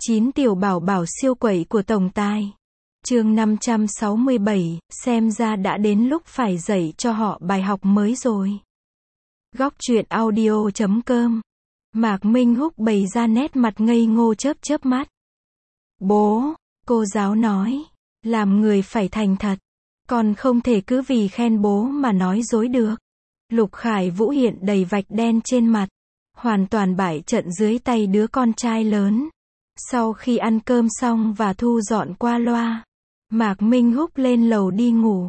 9 tiểu bảo bảo siêu quậy của tổng tài. Chương 567, xem ra đã đến lúc phải dạy cho họ bài học mới rồi. Góc truyện audio.com. Mạc Minh Húc bày ra nét mặt ngây ngô chớp mắt. Bố, cô giáo nói, làm người phải thành thật, còn không thể cứ vì khen bố mà nói dối được. Lục Khải Vũ hiện đầy vạch đen trên mặt, hoàn toàn bại trận dưới tay đứa con trai lớn. Sau khi ăn cơm xong và thu dọn qua loa, Mạc Minh Húc lên lầu đi ngủ.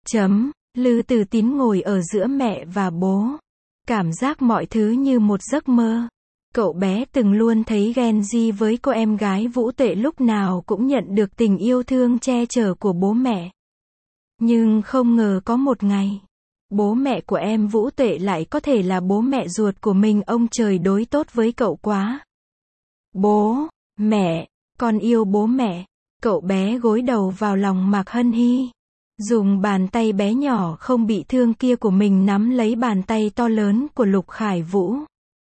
Lư Từ Tín ngồi ở giữa mẹ và bố. Cảm giác mọi thứ như một giấc mơ. Cậu bé từng luôn thấy ghen zi với cô em gái Vũ Tuệ, lúc nào cũng nhận được tình yêu thương che chở của bố mẹ. Nhưng không ngờ có một ngày, bố mẹ của em Vũ Tuệ lại có thể là bố mẹ ruột của mình. Ông trời đối tốt với cậu quá. Bố, mẹ, con yêu bố mẹ. Cậu bé gối đầu vào lòng Mạc Hân Hy, dùng bàn tay bé nhỏ không bị thương kia của mình nắm lấy bàn tay to lớn của Lục Khải Vũ.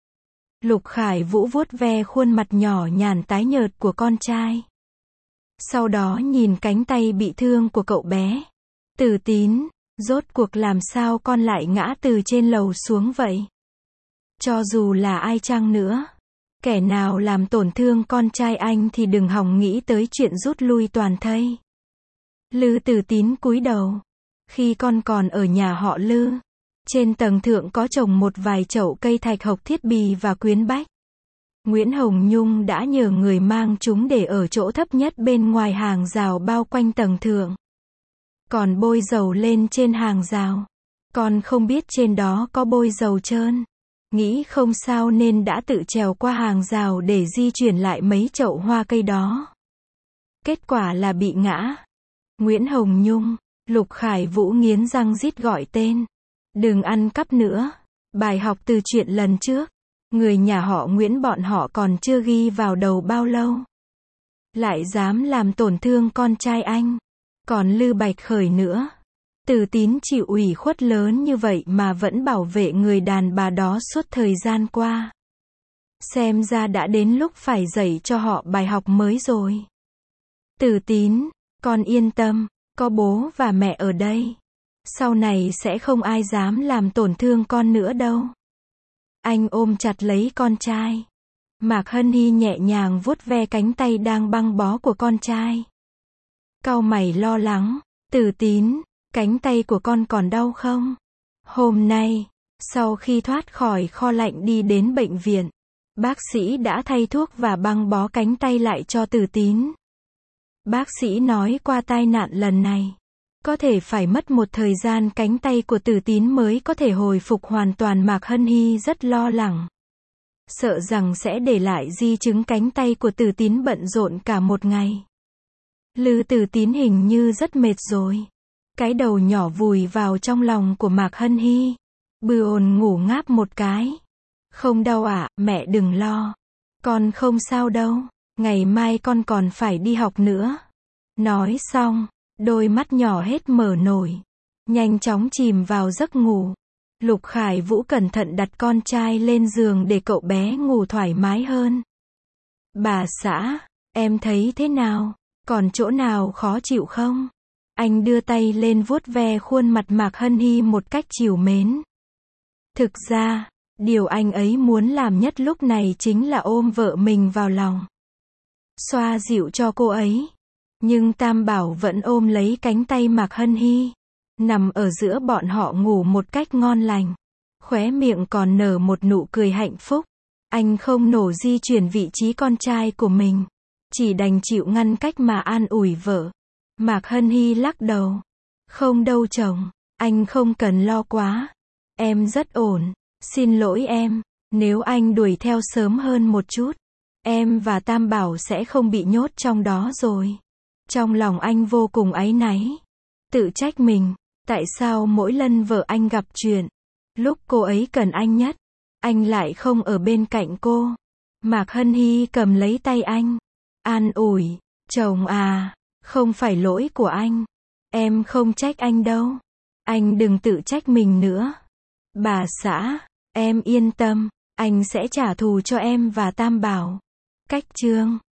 Lục Khải Vũ vuốt ve khuôn mặt nhỏ nhàn tái nhợt của con trai. Sau đó nhìn cánh tay bị thương của cậu bé. Từ Tín, rốt cuộc làm sao con lại ngã từ trên lầu xuống vậy? Cho dù là ai chăng nữa, kẻ nào làm tổn thương con trai anh thì đừng hòng nghĩ tới chuyện rút lui toàn thây. Lư Từ Tín cúi đầu. Khi con còn ở nhà họ Lư, trên tầng thượng có trồng một vài chậu cây thạch hộc thiết bì và quyến bách. Nguyễn Hồng Nhung đã nhờ người mang chúng để ở chỗ thấp nhất bên ngoài hàng rào bao quanh tầng thượng. Còn bôi dầu lên trên hàng rào. Con không biết trên đó có bôi dầu trơn. Nghĩ không sao nên đã tự trèo qua hàng rào để di chuyển lại mấy chậu hoa cây đó. Kết quả là bị ngã. Nguyễn Hồng Nhung, Lục Khải Vũ nghiến răng rít gọi tên. Đừng ăn cắp nữa. Bài học từ chuyện lần trước, người nhà họ Nguyễn bọn họ còn chưa ghi vào đầu bao lâu, lại dám làm tổn thương con trai anh. Còn Lư Bạch Khởi nữa. Từ Tín chịu ủy khuất lớn như vậy mà vẫn bảo vệ người đàn bà đó suốt thời gian qua. Xem ra đã đến lúc phải dạy cho họ bài học mới rồi. Từ Tín, con yên tâm, có bố và mẹ ở đây. Sau này sẽ không ai dám làm tổn thương con nữa đâu. Anh ôm chặt lấy con trai. Mạc Hân Hy nhẹ nhàng vuốt ve cánh tay đang băng bó của con trai. Cau mày lo lắng. Từ Tín, cánh tay của con còn đau không? Hôm nay, sau khi thoát khỏi kho lạnh đi đến bệnh viện, bác sĩ đã thay thuốc và băng bó cánh tay lại cho Từ Tín. Bác sĩ nói qua tai nạn lần này, có thể phải mất một thời gian cánh tay của Từ Tín mới có thể hồi phục hoàn toàn. Mạc Hân Hy rất lo lắng, sợ rằng sẽ để lại di chứng cánh tay của Từ Tín bận rộn cả một ngày. Lư Từ Tín hình như rất mệt rồi. Cái đầu nhỏ vùi vào trong lòng của Mạc Hân Hy. Bừ ồn ngủ ngáp một cái. Không đau ạ, mẹ đừng lo. Con không sao đâu. Ngày mai con còn phải đi học nữa. Nói xong, đôi mắt nhỏ hết mở nổi, nhanh chóng chìm vào giấc ngủ. Lục Khải Vũ cẩn thận đặt con trai lên giường để cậu bé ngủ thoải mái hơn. Bà xã, em thấy thế nào? Còn chỗ nào khó chịu không? Anh đưa tay lên vuốt ve khuôn mặt Mạc Hân Hy một cách trìu mến. Thực ra, điều anh ấy muốn làm nhất lúc này chính là ôm vợ mình vào lòng, xoa dịu cho cô ấy. Nhưng Tam Bảo vẫn ôm lấy cánh tay Mạc Hân Hy, nằm ở giữa bọn họ ngủ một cách ngon lành. Khóe miệng còn nở một nụ cười hạnh phúc. Anh không nổ di chuyển vị trí con trai của mình, chỉ đành chịu ngăn cách mà an ủi vợ. Mạc Hân Hy lắc đầu. Không đâu chồng, anh không cần lo quá. Em rất ổn. Xin lỗi em, nếu anh đuổi theo sớm hơn một chút, em và Tam Bảo sẽ không bị nhốt trong đó rồi. Trong lòng anh vô cùng áy náy. Tự trách mình, tại sao mỗi lần vợ anh gặp chuyện, lúc cô ấy cần anh nhất, anh lại không ở bên cạnh cô. Mạc Hân Hy cầm lấy tay anh, an ủi. Chồng à, không phải lỗi của anh. Em không trách anh đâu. Anh đừng tự trách mình nữa. Bà xã, em yên tâm, anh sẽ trả thù cho em và Tam Bảo. Cách chương